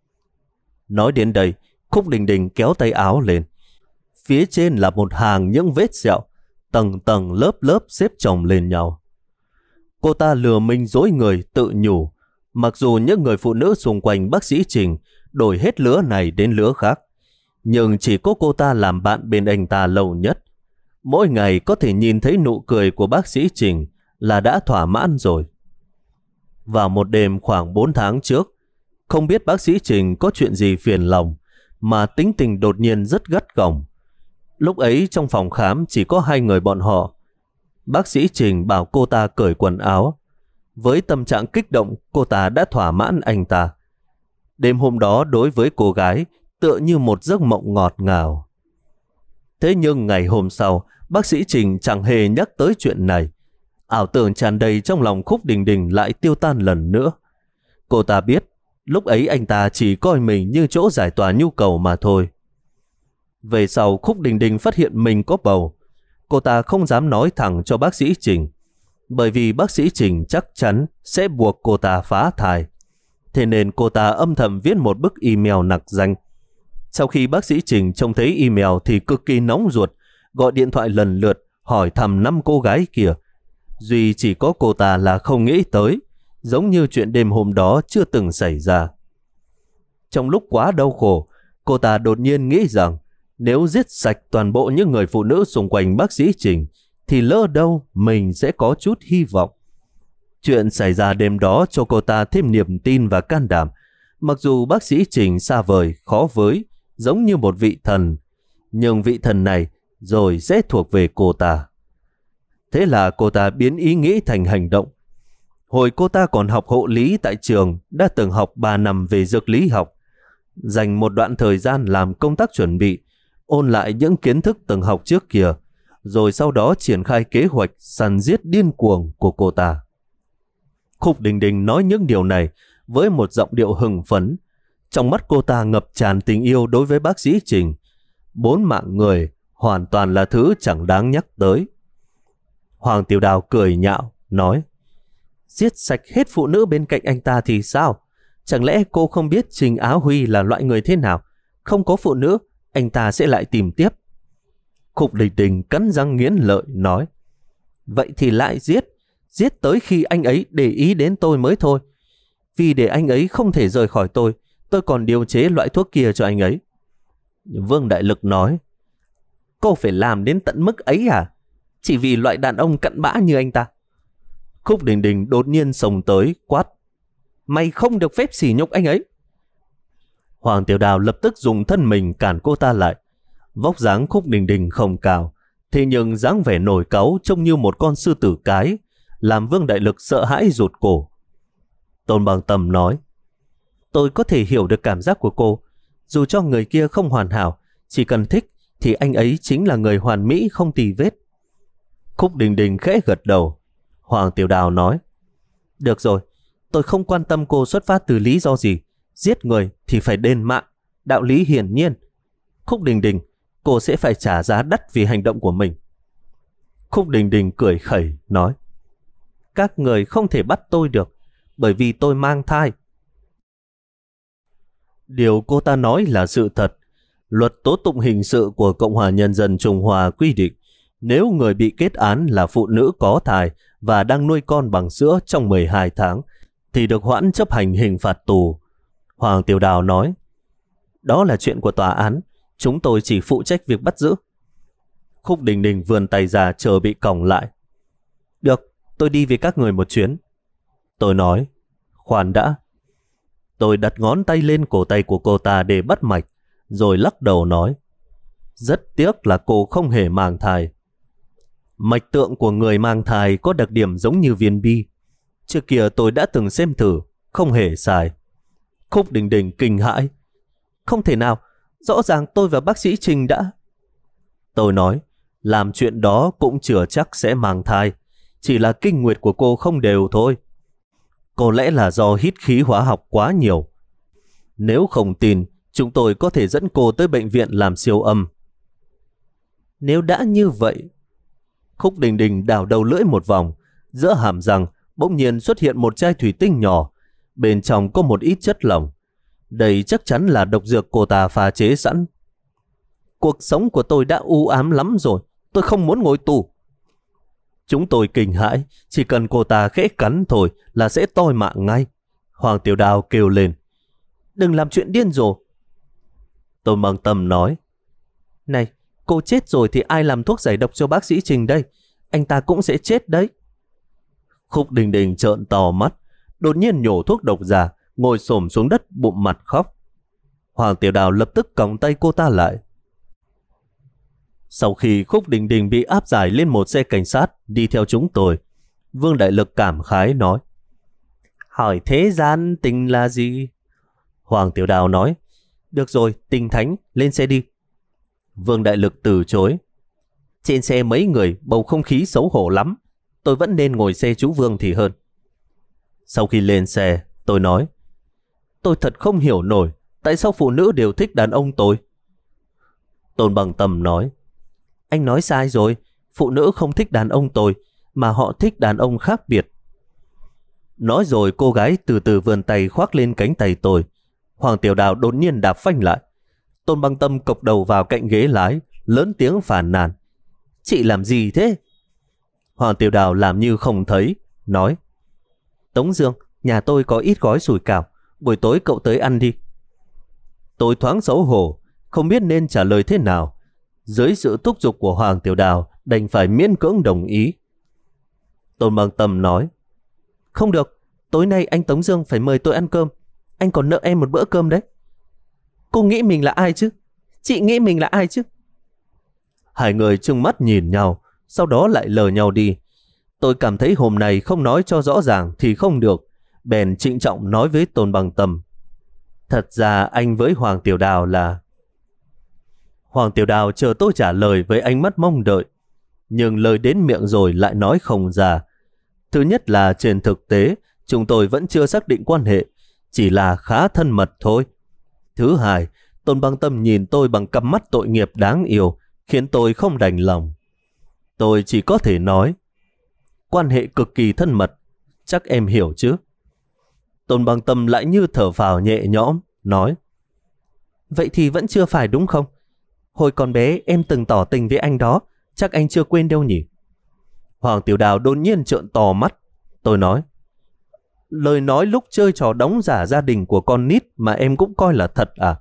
Nói đến đây, Khúc Đình Đình kéo tay áo lên. Phía trên là một hàng những vết sẹo, tầng tầng lớp lớp xếp chồng lên nhau. Cô ta lừa mình dối người tự nhủ, mặc dù những người phụ nữ xung quanh bác sĩ Trình đổi hết lứa này đến lứa khác, nhưng chỉ có cô ta làm bạn bên anh ta lâu nhất. Mỗi ngày có thể nhìn thấy nụ cười của bác sĩ Trình là đã thỏa mãn rồi. Vào một đêm khoảng 4 tháng trước, không biết bác sĩ Trình có chuyện gì phiền lòng mà tính tình đột nhiên rất gắt gỏng. Lúc ấy trong phòng khám chỉ có 2 người bọn họ. Bác sĩ Trình bảo cô ta cởi quần áo. Với tâm trạng kích động, cô ta đã thỏa mãn anh ta. Đêm hôm đó đối với cô gái tựa như một giấc mộng ngọt ngào. Thế nhưng ngày hôm sau, bác sĩ Trình chẳng hề nhắc tới chuyện này. Ảo tưởng tràn đầy trong lòng Khúc Đình Đình lại tiêu tan lần nữa. Cô ta biết, lúc ấy anh ta chỉ coi mình như chỗ giải tỏa nhu cầu mà thôi. Về sau Khúc Đình Đình phát hiện mình có bầu. Cô ta không dám nói thẳng cho bác sĩ Trình, bởi vì bác sĩ Trình chắc chắn sẽ buộc cô ta phá thai. Thế nên cô ta âm thầm viết một bức email nặc danh. Sau khi bác sĩ Trình trông thấy email thì cực kỳ nóng ruột, gọi điện thoại lần lượt hỏi thăm 5 cô gái kia. Duy chỉ có cô ta là không nghĩ tới, giống như chuyện đêm hôm đó chưa từng xảy ra. Trong lúc quá đau khổ, cô ta đột nhiên nghĩ rằng nếu giết sạch toàn bộ những người phụ nữ xung quanh bác sĩ Trình thì lỡ đâu mình sẽ có chút hy vọng. Chuyện xảy ra đêm đó cho cô ta thêm niềm tin và can đảm. Mặc dù bác sĩ Trình xa vời, khó với, giống như một vị thần, nhưng vị thần này rồi sẽ thuộc về cô ta. Thế là cô ta biến ý nghĩ thành hành động. Hồi cô ta còn học hộ lý tại trường, đã từng học 3 năm về dược lý học. Dành một đoạn thời gian làm công tác chuẩn bị, ôn lại những kiến thức từng học trước kia, rồi sau đó triển khai kế hoạch săn giết điên cuồng của cô ta. Khúc Đình Đình nói những điều này với một giọng điệu hưng phấn. Trong mắt cô ta ngập tràn tình yêu đối với bác sĩ Trình. 4 mạng người hoàn toàn là thứ chẳng đáng nhắc tới. Hoàng Tiểu Đào cười nhạo, nói: giết sạch hết phụ nữ bên cạnh anh ta thì sao? Chẳng lẽ cô không biết Trình Á Huy là loại người thế nào? Không có phụ nữ, anh ta sẽ lại tìm tiếp. Khúc Đình Đình cắn răng nghiến lợi, nói: vậy thì lại giết. Giết tới khi anh ấy để ý đến tôi mới thôi. Vì để anh ấy không thể rời khỏi tôi còn điều chế loại thuốc kia cho anh ấy. Vương Đại Lực nói: cô phải làm đến tận mức ấy à? Chỉ vì loại đàn ông cặn bã như anh ta. Khúc Đình Đình đột nhiên xông tới, quát: mày không được phép sỉ nhục anh ấy. Hoàng Tiểu Đào lập tức dùng thân mình cản cô ta lại. Vóc dáng Khúc Đình Đình không cao, thế nhưng dáng vẻ nổi cáu trông như một con sư tử cái, làm Vương Đại Lực sợ hãi rụt cổ. Tôn Bằng Tầm nói: tôi có thể hiểu được cảm giác của cô. Dù cho người kia không hoàn hảo, chỉ cần thích thì anh ấy chính là người hoàn mỹ không tì vết. Khúc Đình Đình khẽ gật đầu. Hoàng Tiểu Đào nói: được rồi, tôi không quan tâm cô xuất phát từ lý do gì. Giết người thì phải đền mạng, đạo lý hiển nhiên. Khúc Đình Đình, cô sẽ phải trả giá đắt vì hành động của mình. Khúc Đình Đình cười khẩy, nói: các người không thể bắt tôi được, bởi vì tôi mang thai. Điều cô ta nói là sự thật. Luật tố tụng hình sự của Cộng hòa Nhân dân Trung Hoa quy định, nếu người bị kết án là phụ nữ có thai và đang nuôi con bằng sữa trong 12 tháng, thì được hoãn chấp hành hình phạt tù. Hoàng Tiểu Đào nói: đó là chuyện của tòa án, chúng tôi chỉ phụ trách việc bắt giữ. Khúc Đình Đình vươn tay ra chờ bị còng lại. Được, tôi đi với các người một chuyến. Tôi nói: khoan đã. Tôi đặt ngón tay lên cổ tay của cô ta để bắt mạch, rồi lắc đầu nói: rất tiếc là cô không hề mang thai. Mạch tượng của người mang thai có đặc điểm giống như viên bi. Trước kia tôi đã từng xem thử, không hề sai. Khúc Đình Đình kinh hãi: không thể nào, rõ ràng tôi và bác sĩ Trình đã... Tôi nói: làm chuyện đó cũng chưa chắc sẽ mang thai, chỉ là kinh nguyệt của cô không đều thôi. Có lẽ là do hít khí hóa học quá nhiều. Nếu không tin, chúng tôi có thể dẫn cô tới bệnh viện làm siêu âm. Nếu đã như vậy... Khúc Đình Đình đào đầu lưỡi một vòng, giữa hàm răng bỗng nhiên xuất hiện một chai thủy tinh nhỏ, bên trong có một ít chất lỏng. Đây chắc chắn là độc dược cô ta pha chế sẵn. Cuộc sống của tôi đã u ám lắm rồi, tôi không muốn ngồi tù. Chúng tôi kinh hãi, chỉ cần cô ta khẽ cắn thôi là sẽ toi mạng ngay. Hoàng Tiểu Đào kêu lên: đừng làm chuyện điên rồ. Tôn Bằng Tâm nói: này, cô chết rồi thì ai làm thuốc giải độc cho bác sĩ Trình đây? Anh ta cũng sẽ chết đấy. Khúc Đình Đình trợn to mắt, đột nhiên nhổ thuốc độc ra, ngồi xổm xuống đất bụng mặt khóc. Hoàng Tiểu Đào lập tức còng tay cô ta lại. Sau khi Khúc Đình Đình bị áp giải lên một xe cảnh sát đi theo chúng tôi, Vương Đại Lực cảm khái nói: hỏi thế gian tình là gì? Hoàng Tiểu Đào nói: được rồi, tình thánh, lên xe đi. Vương Đại Lực từ chối: trên xe mấy người, bầu không khí xấu hổ lắm, tôi vẫn nên ngồi xe chú Vương thì hơn. Sau khi lên xe, tôi nói: tôi thật không hiểu nổi, tại sao phụ nữ đều thích đàn ông tôi? Tôn Bằng Tâm nói: anh nói sai rồi, phụ nữ không thích đàn ông tôi, mà họ thích đàn ông khác biệt. Nói rồi cô gái từ từ vươn tay khoác lên cánh tay tôi. Hoàng Tiểu Đào đột nhiên đạp phanh lại. Tôn Bằng Tâm cộc đầu vào cạnh ghế lái, lớn tiếng phàn nàn: chị làm gì thế? Hoàng Tiểu Đào làm như không thấy, nói: Tống Dương, nhà tôi có ít gói sủi cảo, buổi tối cậu tới ăn đi. Tôi thoáng xấu hổ, không biết nên trả lời thế nào. Dưới sự thúc giục của Hoàng Tiểu Đào, đành phải miễn cưỡng đồng ý. Tôn Bằng Tâm nói: không được, tối nay anh Tống Dương phải mời tôi ăn cơm. Anh còn nợ em một bữa cơm đấy. Cô nghĩ mình là ai chứ? Chị nghĩ mình là ai chứ? Hai người trừng mắt nhìn nhau, sau đó lại lờ nhau đi. Tôi cảm thấy hôm nay không nói cho rõ ràng thì không được, bèn trịnh trọng nói với Tôn Bằng Tâm. Thật ra anh với Hoàng Tiểu Đào là... Hoàng Tiểu Đào chờ tôi trả lời với ánh mắt mong đợi, nhưng lời đến miệng rồi lại nói không ra. Thứ nhất là trên thực tế, chúng tôi vẫn chưa xác định quan hệ, chỉ là khá thân mật thôi. Thứ hai, Tôn Bằng Tâm nhìn tôi bằng cặp mắt tội nghiệp đáng yêu, khiến tôi không đành lòng. Tôi chỉ có thể nói, quan hệ cực kỳ thân mật, chắc em hiểu chứ. Tôn Bằng Tâm lại như thở phào nhẹ nhõm, nói, vậy thì vẫn chưa phải đúng không? Hồi còn bé em từng tỏ tình với anh đó, chắc anh chưa quên đâu nhỉ? Hoàng Tiểu Đào đột nhiên trợn to mắt. Tôi nói, lời nói lúc chơi trò đóng giả gia đình của con nít mà em cũng coi là thật à?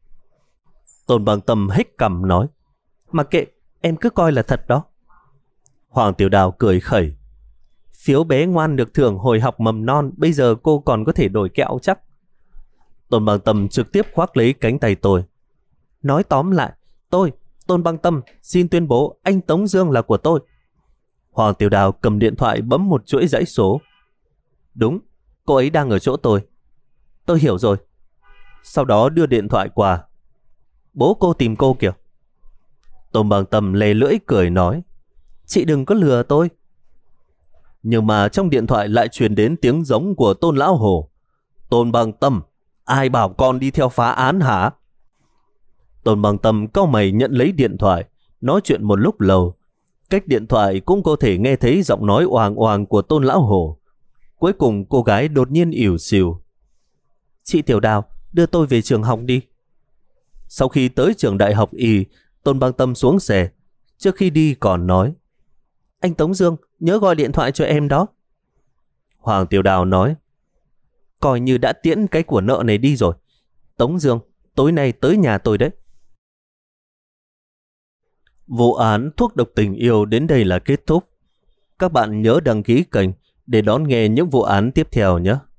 Tôn Bằng Tâm hích cằm nói, mà kệ, em cứ coi là thật đó. Hoàng Tiểu Đào cười khẩy, phiếu bé ngoan được thưởng hồi học mầm non, bây giờ cô còn có thể đổi kẹo chắc. Tôn Bằng Tâm trực tiếp khoác lấy cánh tay tôi. Nói tóm lại, tôi, Tôn Bằng Tâm, xin tuyên bố anh Tống Dương là của tôi. Hoàng Tiểu Đào cầm điện thoại bấm một chuỗi dãy số. Đúng, cô ấy đang ở chỗ tôi. Tôi hiểu rồi. Sau đó đưa điện thoại qua. Bố cô tìm cô kìa. Tôn Bằng Tâm lè lưỡi cười nói, chị đừng có lừa tôi. Nhưng mà trong điện thoại lại truyền đến tiếng giống của Tôn Lão Hồ. Tôn Bằng Tâm, ai bảo con đi theo phá án hả? Tôn Bằng Tâm cau mày nhận lấy điện thoại, nói chuyện một lúc lâu. Cách điện thoại cũng có thể nghe thấy giọng nói oàng oàng của Tôn Lão Hồ. Cuối cùng cô gái đột nhiên ỉu xìu. Chị Tiểu Đào, đưa tôi về trường học đi. Sau khi tới trường đại học Y, Tôn Bằng Tâm xuống xe. Trước khi đi còn nói, anh Tống Dương, nhớ gọi điện thoại cho em đó. Hoàng Tiểu Đào nói, coi như đã tiễn cái của nợ này đi rồi. Tống Dương, tối nay tới nhà tôi đấy. Vụ án thuốc độc tình yêu đến đây là kết thúc. Các bạn nhớ đăng ký kênh để đón nghe những vụ án tiếp theo nhé.